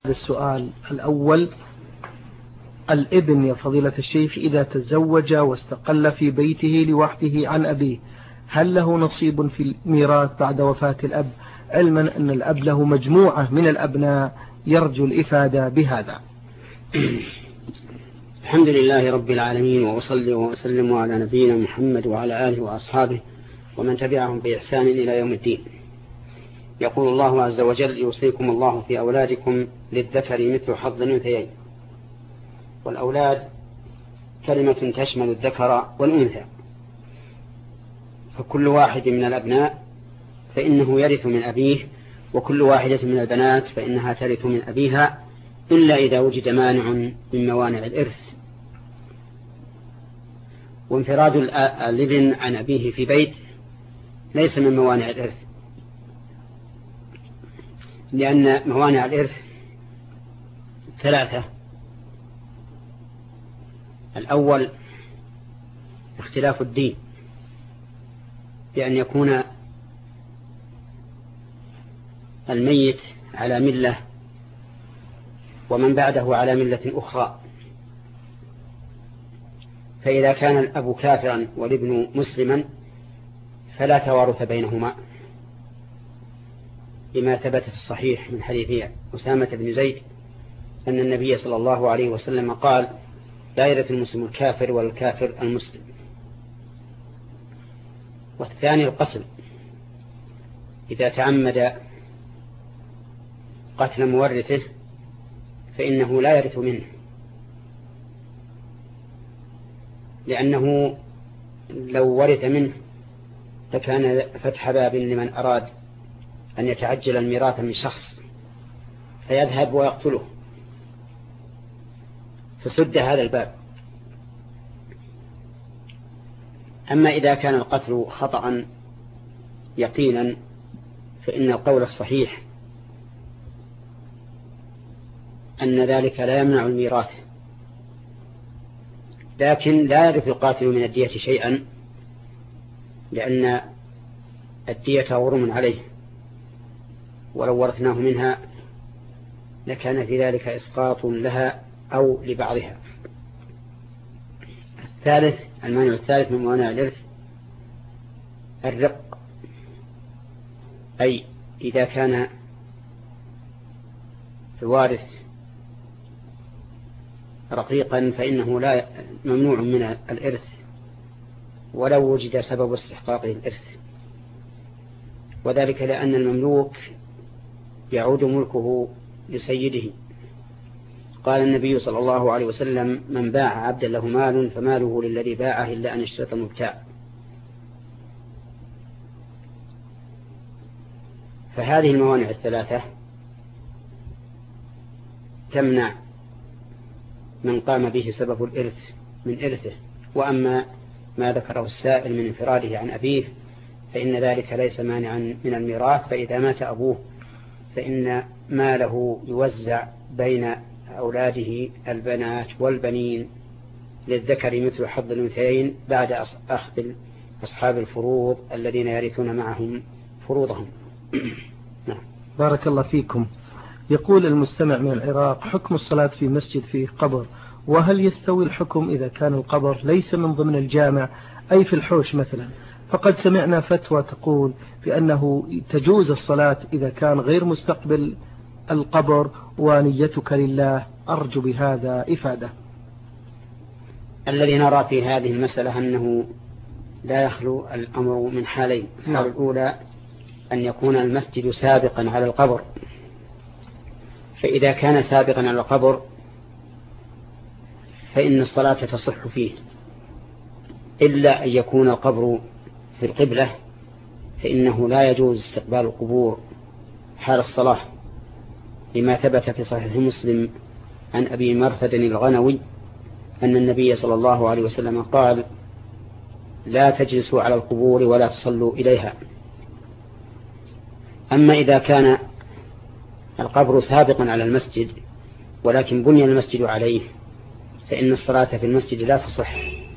السؤال الأول: الابن يا فضيلة الشيخ إذا تزوج واستقل في بيته لوحده عن أبيه، هل له نصيب في الميراث بعد وفاة الأب، علما أن الأب له مجموعة من الأبناء؟ يرجو الإفادة بهذا. الحمد لله رب العالمين، وأصلي وأسلم على نبينا محمد وعلى آله وأصحابه ومن تبعهم بإحسان إلى يوم الدين. يقول الله عز وجل: يوصيكم الله في أولادكم للذكر مثل حظ الأنثيين. والأولاد كلمة تشمل الذكر والأنثى، فكل واحد من الأبناء فإنه يرث من أبيه، وكل واحدة من البنات فإنها ترث من أبيها، إلا إذا وجد مانع من موانع الإرث. وانفراد الابن عن أبيه في بيت ليس من موانع الإرث، لأن موانع الإرث ثلاثة: الأول اختلاف الدين، بأن يكون الميت على ملة ومن بعده على ملة أخرى، فإذا كان الأب كافرا والابن مسلما فلا توارث بينهما، لما ثبت في الصحيح من حديث أسامة بن زيد أن النبي صلى الله عليه وسلم قال: لا يرث المسلم الكافر والكافر المسلم. والثاني القتل، إذا تعمد قتل مورثه فإنه لا يرث منه، لأنه لو ورث منه فكان فتح باب لمن أراد أن يتعجل الميراث من شخص فيذهب ويقتله، فسد هذا الباب. أما إذا كان القتل خطأ يقينا فإن القول الصحيح أن ذلك لا يمنع الميراث، لكن لا يرث القاتل من الدية شيئا، لأن الدية غرم عليه، ولو ورثناه منها لكان في ذلك إسقاط لها أو لبعضها. الثالث، المانع الثالث من موانع الإرث الرق، أي إذا كان الوارث رقيقا فإنه لا ممنوع من الإرث ولو وجد سبب استحقاقه الإرث، وذلك لأن المملوك يعود ملكه لسيده. قال النبي صلى الله عليه وسلم: من باع عبدا له مال فماله للذي باعه إلا أن اشترط المبتاع. فهذه الموانع الثلاثة تمنع من قام به سبب الإرث من إرثه. وأما ما ذكره السائل من انفراده عن أبيه فإن ذلك ليس مانعا من الميراث، فإذا مات أبوه فإن ماله يوزع بين أولاده البنات والبنين للذكر مثل حظ الأنثيين بعد أخذ أصحاب الفروض الذين يرثون معهم فروضهم. بارك الله فيكم. يقول المستمع من العراق: حكم الصلاة في مسجد فيه قبر، وهل يستوي الحكم إذا كان القبر ليس من ضمن الجامع أي في الحوش مثلا؟ فقد سمعنا فتوى تقول بأنه تجوز الصلاة إذا كان غير مستقبل القبر ونيتك لله. أرجو بهذا إفادة. الذي نرى في هذه المسألة أنه لا يخلو الأمر من حالين. الحالة الأولى أن يكون المسجد سابقا على القبر، فإذا كان سابقا على القبر فإن الصلاة تصح فيه، إلا أن يكون القبر في القبلة فإنه لا يجوز استقبال القبور حال الصلاة، لما ثبت في صحيح مسلم عن أبي مرثد الغنوي أن النبي صلى الله عليه وسلم قال: لا تجلسوا على القبور ولا تصلوا إليها. أما إذا كان القبر سابقا على المسجد ولكن بني المسجد عليه فإن الصلاة في المسجد لا تصح،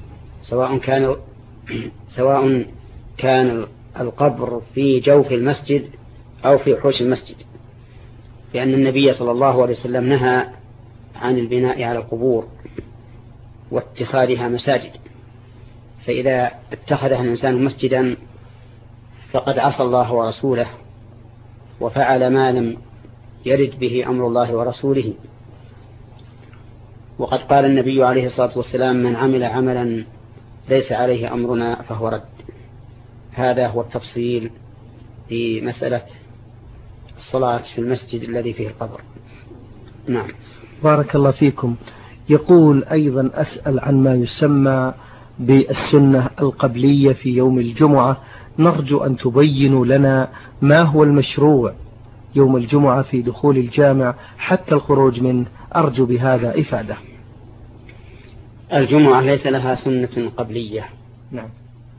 سواء كان القبر في جوف المسجد أو في حوش المسجد، لأن النبي صلى الله عليه وسلم نهى عن البناء على القبور واتخاذها مساجد، فإذا اتخذها الإنسان مسجدا فقد عصى الله ورسوله وفعل ما لم يرد به أمر الله ورسوله. وقد قال النبي عليه الصلاة والسلام: من عمل عملا ليس عليه أمرنا فهو رد. هذا هو التفصيل في مسألة الصلاة في المسجد الذي فيه القبر. نعم. بارك الله فيكم. يقول أيضا: أسأل عن ما يسمى بالسنة القبلية في يوم الجمعة، نرجو أن تبينوا لنا ما هو المشروع يوم الجمعة في دخول الجامع حتى الخروج منه، أرجو بهذا إفادة. الجمعة ليس لها سنة قبلية. نعم.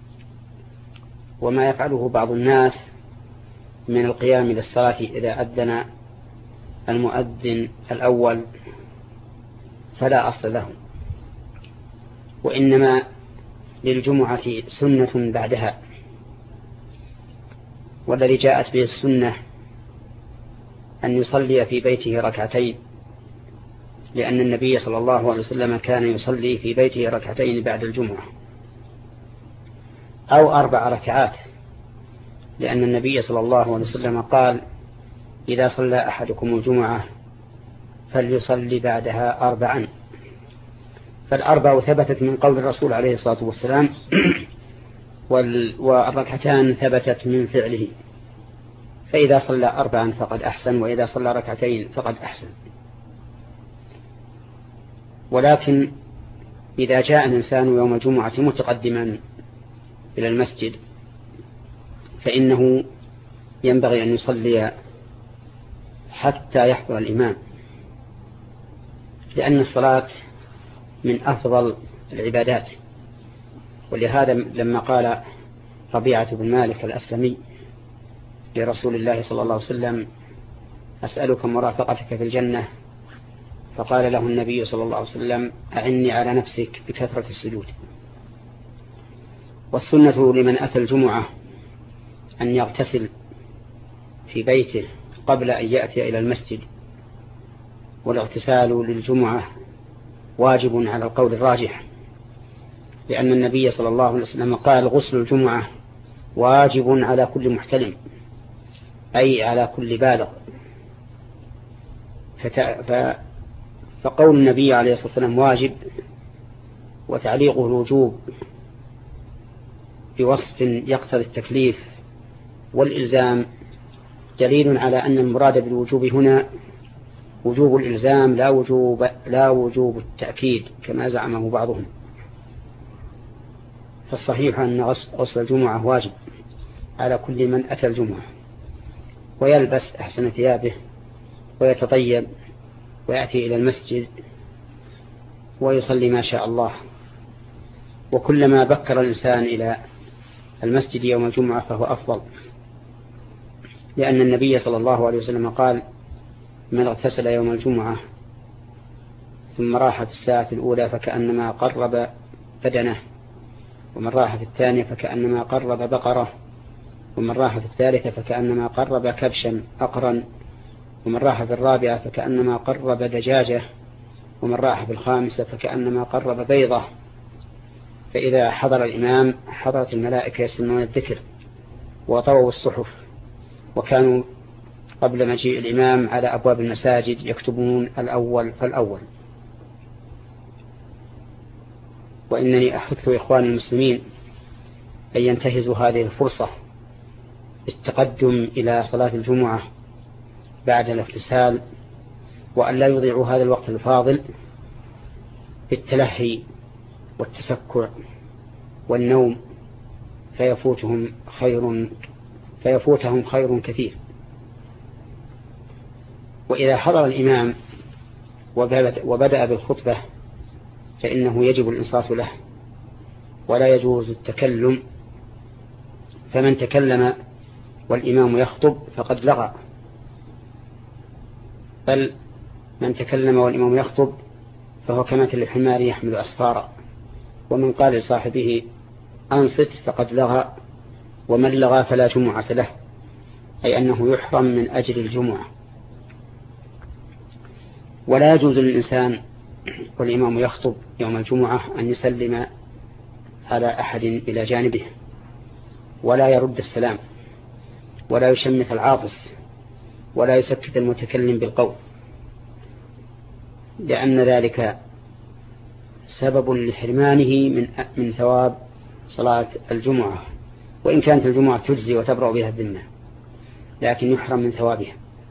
وما يفعله بعض الناس من القيام للصلاة إذا أذن المؤذن الأول فلا أصل له، وإنما للجمعة سنة بعدها، والذي جاءت به السنة أن يصلي في بيته ركعتين، لأن النبي صلى الله عليه وسلم كان يصلي في بيته ركعتين بعد الجمعة، أو 4 ركعات، لأن النبي صلى الله عليه وسلم قال: إذا صلى أحدكم الجمعة فليصلي بعدها 4. فال4 ثبتت من قول الرسول عليه الصلاة والسلام، والركعتان ثبتت من فعله، فإذا صلى 4 فقد أحسن، وإذا صلى ركعتين فقد أحسن. ولكن إذا جاء الإنسان يوم الجمعة متقدما إلى المسجد فإنه ينبغي أن يصلي حتى يحضر الإمام، لأن الصلاة من أفضل العبادات. ولهذا لما قال ربيعة بن مالك الأسلمي لرسول الله صلى الله عليه وسلم: أسألك مرافقتك في الجنة، فقال له النبي صلى الله عليه وسلم: أعني على نفسك بكثرة السجود. والسنة لمن أتى الجمعة أن يغتسل في بيته قبل أن يأتي إلى المسجد، والاغتسال للجمعة واجب على القول الراجح، لأن النبي صلى الله عليه وسلم قال: غسل الجمعة واجب على كل محتلم، أي على كل بالغ. فقول النبي عليه الصلاة والسلام واجب وتعليقه الوجوب بوصف يقتضي التكليف والإلزام دليل على أن المراد بالوجوب هنا وجوب الإلزام لا وجوب التأكيد كما زعمه بعضهم. فالصحيح أن غسل الجمعة واجب على كل من أتى الجمعة، ويلبس أحسن ثيابه ويتطيب ويأتي إلى المسجد ويصلي ما شاء الله. وكلما بكر الإنسان إلى المسجد يوم الجمعة فهو أفضل، لأن النبي صلى الله عليه وسلم قال: من اغتسل يوم الجمعة ثم راح في الساعة الأولى فكأنما قرب بدنه، ومن راح في الثانية فكأنما قرب بقرة، ومن راح في الثالثة فكأنما قرب كبشا أقرا، ومن راح في الرابعة فكأنما قرب دجاجة، ومن راح في الخامسة فكأنما قرب بيضة. فإذا حضر الإمام حضرت الملائكة يسمعون الذكر وطووا الصحف، وكانوا قبل مجيء الإمام على أبواب المساجد يكتبون الأول فالأول. وإنني أحث إخوان المسلمين أن ينتهزوا هذه الفرصة بالتقدم إلى صلاة الجمعة بعد الاغتسال، وأن لا يضيعوا هذا الوقت الفاضل بالتلهي والتسكع والنوم فيفوتهم خير كثير. وإذا حضر الإمام وبدأ بالخطبة فإنه يجب الإنصات له ولا يجوز التكلم، فمن تكلم والإمام يخطب فقد لغى، بل من تكلم والإمام يخطب فهو كمثل الحمار يحمل أسفارا، ومن قال لصاحبه أنصت فقد لغى، ومن لغى فلا جمعة له، أي أنه يحرم من أجل الجمعة. ولا يجوز للإنسان والإمام يخطب يوم الجمعة أن يسلم على أحد إلى جانبه، ولا يرد السلام، ولا يشمت العاطس، ولا يسكت المتكلم بالقول، لأن ذلك سبب لحرمانه من ثواب صلاة الجمعة، وإن كانت الجمعة تجزي وتبرأ بها الذمة، لكن يحرم من ثوابها.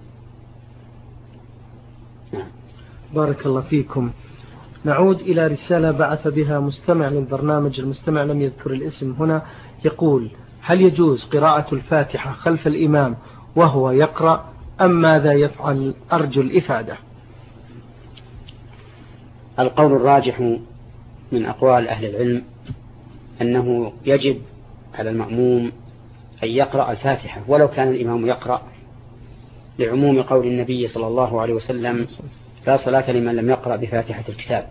نعم. بارك الله فيكم. نعود إلى رسالة بعث بها مستمع للبرنامج، المستمع لم يذكر الاسم هنا، يقول: هل يجوز قراءة الفاتحة خلف الإمام وهو يقرأ أم ماذا يفعل؟ أرجو الإفادة. القول الراجح من أقوال أهل العلم أنه يجب على المأموم أن يقرأ الفاتحة ولو كان الإمام يقرأ، لعموم قول النبي صلى الله عليه وسلم: لا صلاة لمن لم يقرأ بفاتحة الكتاب.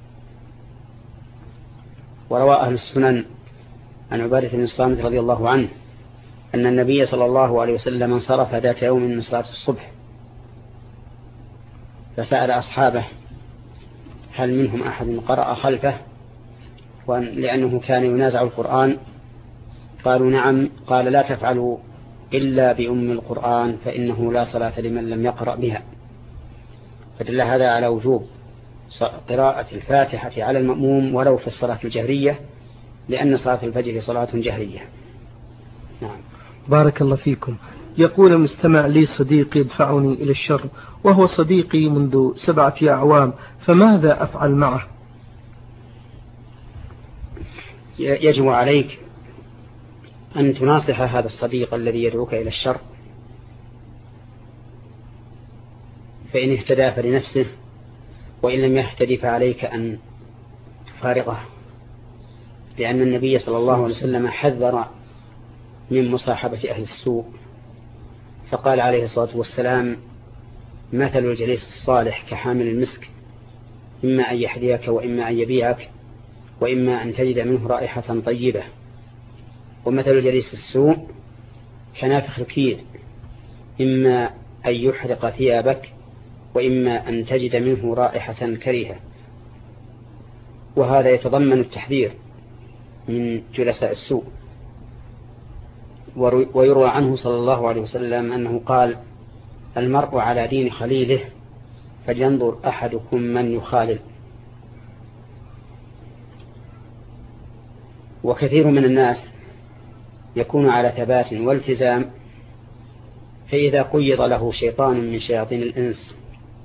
وروى أهل السنن عن عبادة بن الصامت رضي الله عنه أن النبي صلى الله عليه وسلم انصرف ذات يوم من صلاة الصبح، فسأل أصحابه: هل منهم أحد قرأ خلفه؟ لأنه كان ينازع القرآن. قالوا: نعم. قال: لا تفعلوا إلا بأم القرآن، فإنه لا صلاة لمن لم يقرأ بها. فدل هذا على وجوب قراءة الفاتحة على المأموم ولو في الصلاة الجهرية، لأن صلاة الفجر صلاة جهرية. نعم. بارك الله فيكم. يقول المستمع: لي صديق يدفعني إلى الشر، وهو صديقي منذ 7 أعوام، فماذا أفعل معه؟ يجب عليك أن تناصح هذا الصديق الذي يدعوك إلى الشر، فإن اهتدى فلنفسه، وإن لم يهتدي فعليك أن تفارقه، لأن النبي صلى الله عليه وسلم حذر من مصاحبة أهل السوء، فقال عليه الصلاة والسلام: مثل الجليس الصالح كحامل المسك، إما أن يحذيك وإما أن يبيعك وإما أن تجد منه رائحة طيبة، ومثل الجليس السوء كنافخ الكير، إما أن يحرق ثيابك وإما أن تجد منه رائحة كريهة. وهذا يتضمن التحذير من جلساء السوء. ويروى عنه صلى الله عليه وسلم أنه قال: المرء على دين خليله، فلينظر أحدكم من يخالل. وكثير من الناس يكون على ثبات والتزام، فإذا قيض له شيطان من شياطين الإنس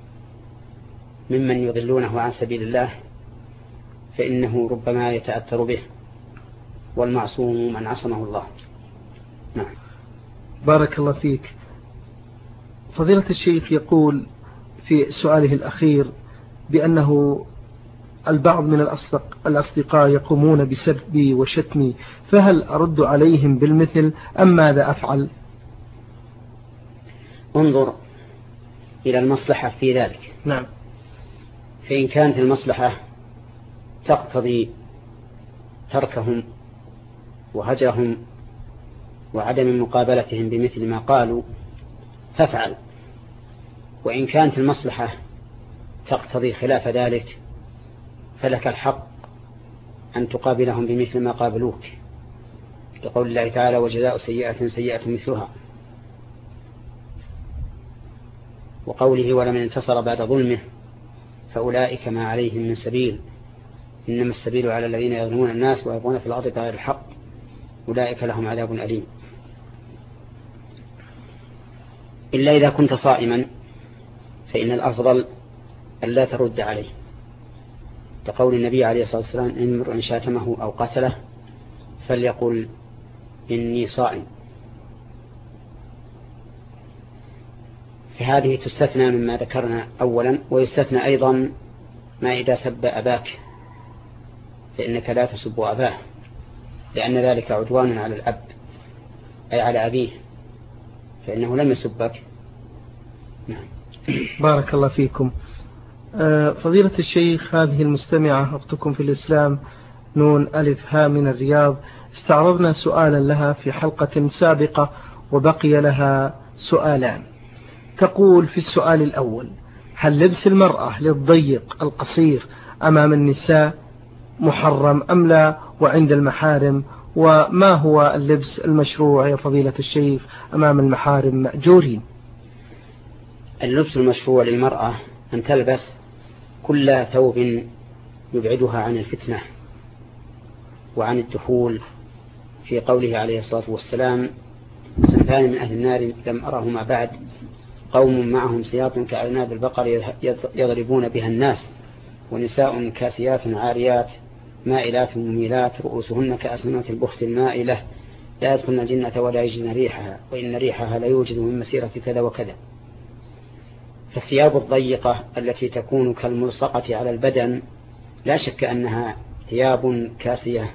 ممن يضلونه عن سبيل الله فإنه ربما يتأثر به، والمعصوم من عصمه الله. نعم. بارك الله فيك. فضيلة الشيخ يقول في سؤاله الأخير بأنه البعض من الأصدقاء يقومون بسبي وشتمي، فهل أرد عليهم بالمثل أم ماذا أفعل؟ انظر إلى المصلحة في ذلك. نعم. فإن كانت المصلحة تقتضي تركهم وهجرهم وعدم مقابلتهم بمثل ما قالوا فافعل، وإن كانت المصلحة تقتضي خلاف ذلك فلك الحق أن تقابلهم بمثل ما قابلوك، لقول الله تعالى: وجزاء سيئة سيئة مثلها، وقوله: ولمن انتصر بعد ظلمه فأولئك ما عليهم من سبيل، إنما السبيل على الذين يظلمون الناس ويبغون في الأرض بغير الحق أولئك لهم عذاب أليم. إلا إذا كنت صائما فإن الأفضل ألا ترد عليه، لقول النبي عليه الصلاة والسلام: إن امرؤ شاتمه أو قتله فليقل إني صائم. فهذه تستثنى مما ذكرنا أولا، ويستثنى أيضا ما إذا سب أباك، فإنك لا تسب أباه، لأن ذلك عدوان على الأب أي على أبيه، فإنه لم يسبك. نعم. بارك الله فيكم. فضيلة الشيخ، هذه المستمعة أختكم في الإسلام نون ألف ها من الرياض، استعرضنا سؤالا لها في حلقة سابقة وبقي لها سؤالان. تقول في السؤال الأول: هل لبس المرأة للضيق القصير أمام النساء محرم أم لا وعند المحارم؟ وما هو اللبس المشروع يا فضيلة الشيخ أمام المحارم مأجورين؟ اللبس المشروع للمرأة أن تلبس كل ثوب يبعدها عن الفتنة وعن الدخول، في قوله عليه الصلاة والسلام: صنفان من أهل النار لم أرهما بعد، قوم معهم سياط كأعناب البقر يضربون بها الناس، ونساء كاسيات عاريات مائلات مميلات رؤوسهن كأسنمة البخت المائلة لا يدخلن الجنة ولا يجدن ريحها وإن ريحها لا يوجد من مسيرة كذا وكذا. فالثياب الضيقة التي تكون كالملصقة على البدن لا شك أنها ثياب كاسية،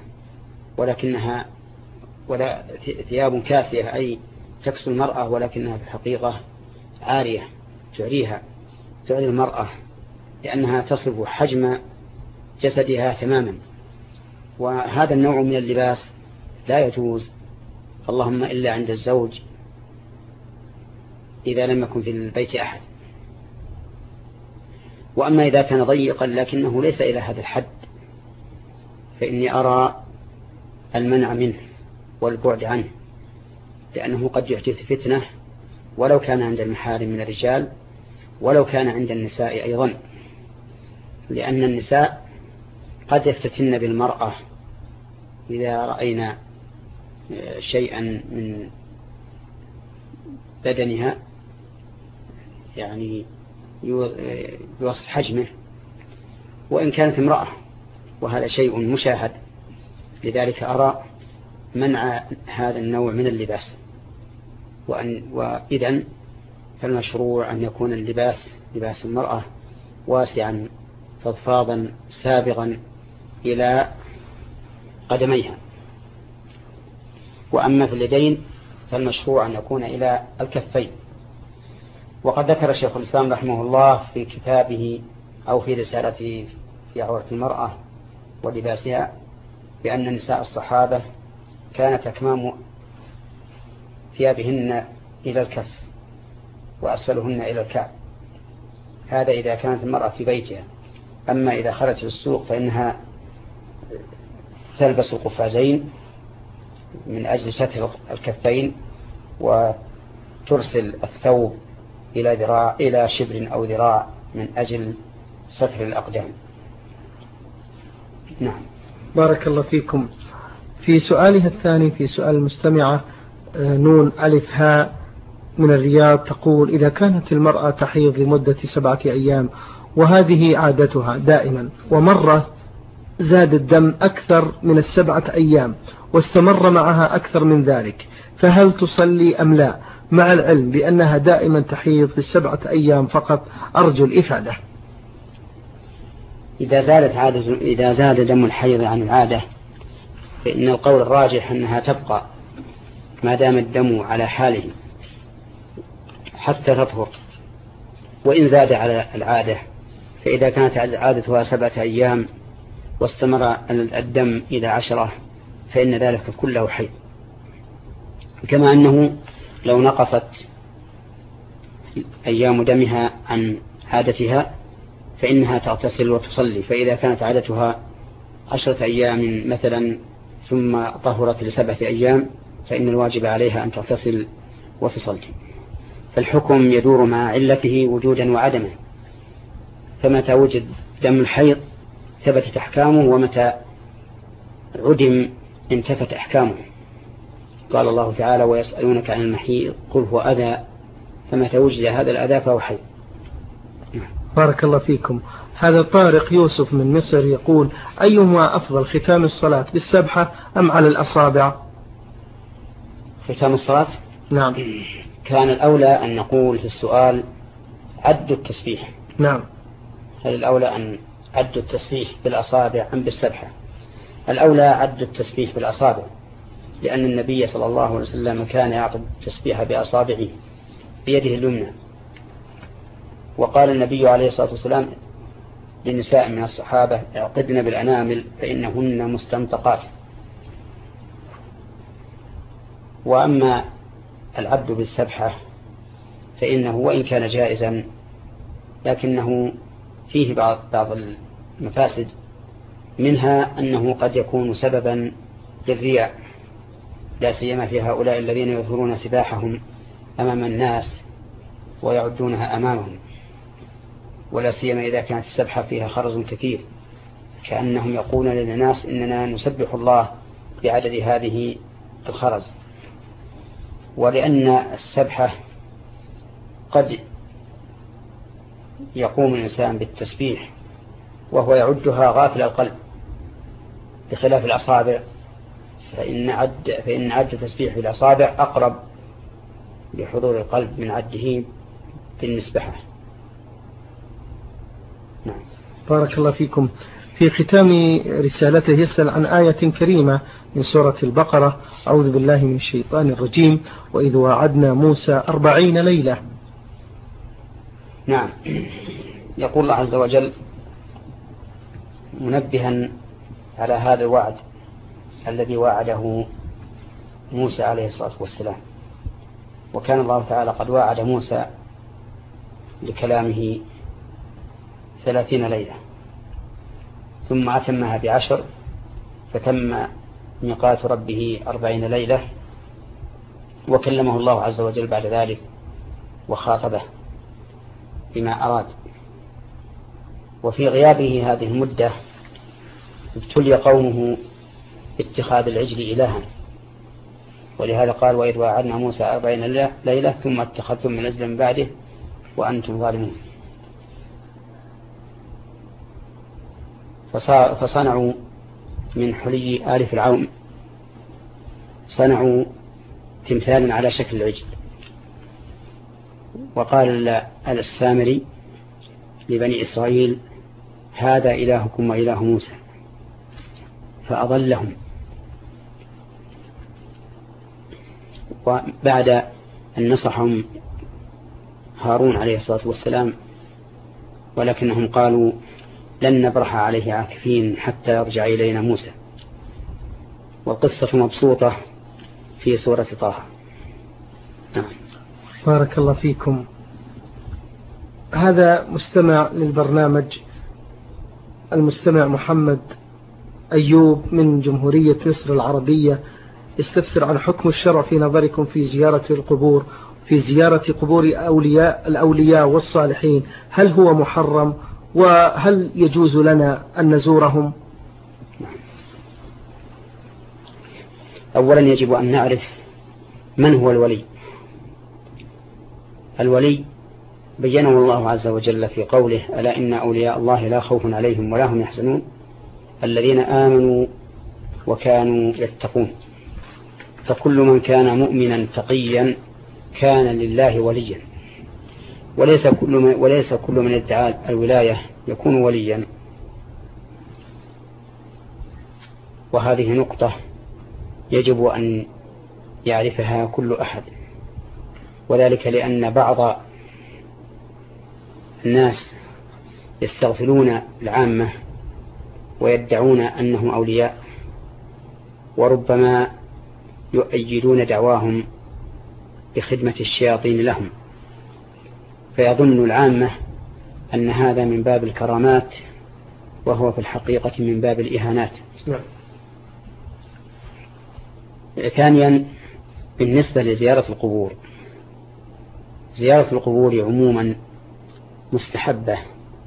ولا ثياب كاسية أي تكسو المرأة، ولكنها في الحقيقة عارية تعري المرأة، لأنها تصف حجم جسدها تماما. وهذا النوع من اللباس لا يجوز، اللهم إلا عند الزوج إذا لم يكن في البيت أحد. وأما إذا كان ضيقا لكنه ليس إلى هذا الحد فإني أرى المنع منه والبعد عنه، لأنه قد يحدث فتنة ولو كان عند المحارم من الرجال ولو كان عند النساء أيضا، لأن النساء قد يفتتن بالمرأة إذا رأينا شيئا من بدنها يعني يوصف حجمه وإن كانت امرأة، وهذا شيء مشاهد. لذلك أرى منع هذا النوع من اللباس. وإذن فالمشروع أن يكون اللباس لباس المرأة واسعا فضفاضا سابغا إلى قدميها. وأما في اليدين فالمشروع أن يكون إلى الكفين. وقد ذكر شيخ الإسلام رحمه الله في كتابه أو في رسالته في عورة المرأة ولباسها بأن نساء الصحابة كانت أكمام ثيابهن إلى الكف وأسفلهن إلى الكعب. هذا إذا كانت المرأة في بيتها. أما إذا خرجت للسوق فإنها تلبس القفازين من أجل ستر الكفين وترسل الثوب إلى شبر أو ذراع من أجل ستر الأقدام. نعم. بارك الله فيكم. في سؤالها الثاني في سؤال المستمعة نون ألف هاء من الرياض تقول: إذا كانت المرأة تحيض لمدة 7 أيام وهذه عادتها دائما ومرة زاد الدم أكثر من 7 أيام واستمر معها أكثر من ذلك، فهل تصلي أم لا، مع العلم بأنها دائما تحيض في 7 أيام فقط؟ أرجو الإفادة. إذا زاد دم الحيض عن العادة فإن القول الراجح أنها تبقى ما دام الدم على حاله حتى تطهر. وإن زاد على العادة فإذا كانت عادتها 7 أيام واستمر الدم إلى 10 فإن ذلك كله حيض. كما أنه لو نقصت أيام دمها عن عادتها فإنها تغتسل وتصلي. فإذا كانت عادتها 10 أيام مثلا ثم طهرت ل7 أيام فإن الواجب عليها أن تغتسل وتصلي. فالحكم يدور مع علته وجودا وعدما، فمتى وجد دم الحيض ثبتت أحكامه، ومتى عدم انتفت أحكامه. قال الله تعالى: ويسألونك عن المحيض قل هو أذى، فمتى وجد هذا الأذى فهو حيض. بارك الله فيكم. هذا طارق يوسف من مصر يقول: أيهما أفضل، ختام الصلاة بالسبحة أم على الأصابع؟ ختام الصلاة؟ نعم. كان الأولى أن نقول في السؤال عد التسبيح. نعم. هل الأولى أن عد التسبيح بالأصابع أم بالسبحة؟ الأولى عد التسبيح بالأصابع، لأن النبي صلى الله عليه وسلم كان يعقد التسبيح بأصابعه بيده اليمنى. وقال النبي عليه الصلاة والسلام للنساء من الصحابة: اعقدن بالأنامل فإنهن مستنطقات. وأما العبد بالسبحة فإنه وإن كان جائزا لكنه فيه بعض المفاسد، منها أنه قد يكون سببا للرياء، لا سيما في هؤلاء الذين يظهرون سباحهم أمام الناس ويعدونها أمامهم، ولا سيما إذا كانت السبحة فيها خرز كثير، كأنهم يقولون للناس إننا نسبح الله بعدد هذه الخرز. ولأن السبحة قد يقوم الإنسان بالتسبيح وهو يعدها غافل القلب، بخلاف الأصابع، فإن عد التسبيح بالأصابع أقرب بحضور القلب من عده بالمسبحة. نعم. بارك الله فيكم. في ختام رسالته يسأل عن آية كريمة من سورة البقرة: أعوذ بالله من الشيطان الرجيم، وإذ وعدنا موسى 40 ليلة. نعم. يقول الله عز وجل منبها على هذا الوعد الذي وعده موسى عليه الصلاة والسلام، وكان الله تعالى قد وعد موسى لكلامه 30 ليلة، ثم أتمها ب10، فتم ميقات ربه 40 ليلة، وكلمه الله عز وجل بعد ذلك وخاطبه بما أراد. وفي غيابه هذه المدة ابتلي قومه باتخاذ العجل إلها، ولهذا قال: وإذ وعدنا موسى 40 ليلة ثم اتخذتم من العجل من بعده وأنتم ظالمون. فصنعوا من حلي آل فرعون، صنعوا تمثالا على شكل العجل. وقال السامري لبني إسرائيل: هذا إلهكم وإله موسى، فأضلهم. وبعد أن نصحهم هارون عليه الصلاة والسلام، ولكنهم قالوا: لن نبرح عليه عاكفين حتى يرجع إلينا موسى. والقصة مبسوطة في سورة طه. نعم. بارك الله فيكم. هذا مستمع للبرنامج، المستمع محمد أيوب من جمهورية مصر العربية، يستفسر عن حكم الشرع في نظركم في زيارة القبور، في زيارة قبور الأولياء والصالحين، هل هو محرم؟ وهل يجوز لنا أن نزورهم؟ أولا يجب أن نعرف من هو الولي. الولي بينه الله عز وجل في قوله: ألا إن أولياء الله لا خوف عليهم ولا هم يحزنون الذين آمنوا وكانوا يتقون. فكل من كان مؤمنا تقيا كان لله وليا، وليس كل من ادعى الولاية يكون وليا. وهذه نقطة يجب أن يعرفها كل أحد، وذلك لأن بعض الناس يستغفلون العامة ويدعون أنهم أولياء، وربما يؤيدون دعواهم بخدمة الشياطين لهم، فيظن العامة أن هذا من باب الكرامات، وهو في الحقيقة من باب الإهانات. ثانيا، بالنسبة لزيارة القبور، زيارة القبور عموما مستحبة،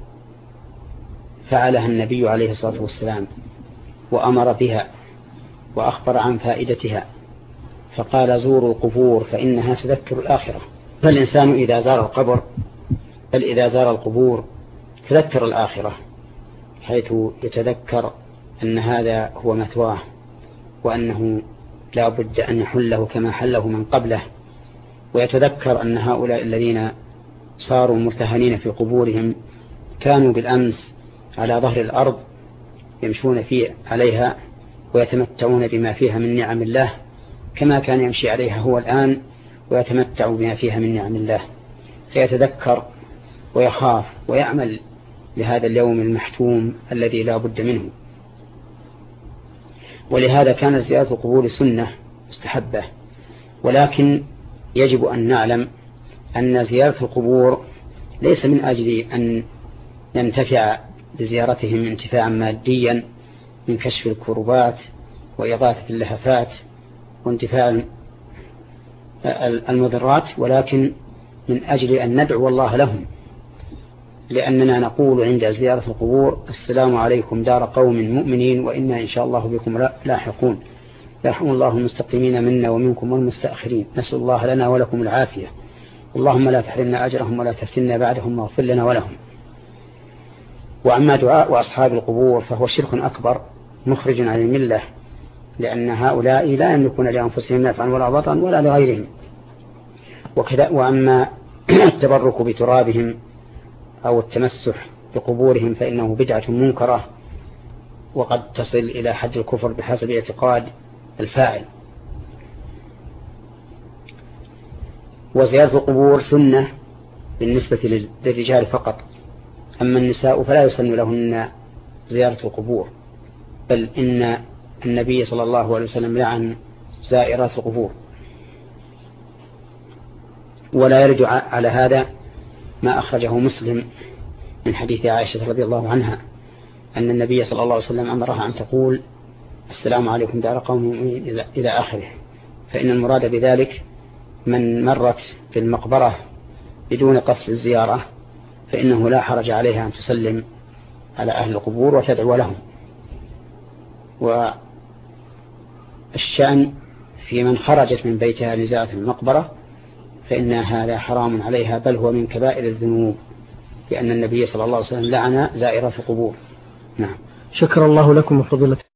فعلها النبي عليه الصلاة والسلام وأمر بها وأخبر عن فائدتها، فقال: زوروا القبور فإنها تذكر الآخرة. فالإنسان إذا زار القبر بل إذا زار القبور تذكر الآخرة، حيث يتذكر أن هذا هو مثواه، وأنه لا بد أن يحله كما حله من قبله، ويتذكر أن هؤلاء الذين صاروا مرتهنين في قبورهم كانوا بالأمس على ظهر الأرض يمشون عليها ويتمتعون بما فيها من نعم الله، كما كان يمشي عليها هو الآن ويتمتع بما فيها من نعم الله، فيتذكر ويخاف ويعمل لهذا اليوم المحتوم الذي لا بد منه. ولهذا كانت زيارة القبور سنة مستحبة، ولكن يجب أن نعلم أن زيارة القبور ليس من أجل أن ننتفع بزيارتهم انتفاعا ماديا من كشف الكربات وإغاثة اللهفات وانتفاع المضرات، ولكن من أجل أن ندعو الله لهم، لأننا نقول عند زيارة القبور: السلام عليكم دار قوم مؤمنين وإنا إن شاء الله بكم لاحقون، يرحم الله المستقيمين منا ومنكم والمستأخرين، نسأل الله لنا ولكم العافية، اللهم لا تحرمنا أجرهم ولا تفتنا بعدهم واغفر لنا ولهم. وأما دعاء أصحاب القبور فهو شرك أكبر مخرج عن الملة، لأن هؤلاء لا يملكون لأنفسهم نفعا ولا ضرا ولا لغيرهم. وأما التبرك بترابهم أو التمسح بقبورهم فإنه بدعة منكرة، وقد تصل إلى حد الكفر بحسب اعتقاد الفاعل. وزيارة القبور سنة بالنسبة للرجال فقط، أما النساء فلا يسن لهن زيارة القبور، بل إن النبي صلى الله عليه وسلم لعن زائرات القبور. ولا يرد على هذا ما أخرجه مسلم من حديث عائشة رضي الله عنها أن النبي صلى الله عليه وسلم أمرها أن تقول: السلام عليكم دار قوم إلى آخره، فإن المراد بذلك من مرت في المقبرة بدون قصد الزيارة فإنه لا حرج عليها أن تسلم على أهل القبور وتدعو لهم. والشأن في من خرجت من بيتها لزيارة المقبرة فإن هذا حرام عليها، بل هو من كبائر الذنوب، لأن النبي صلى الله عليه وسلم لعن زائرات القبور. نعم. شكر الله لكم وفضيلة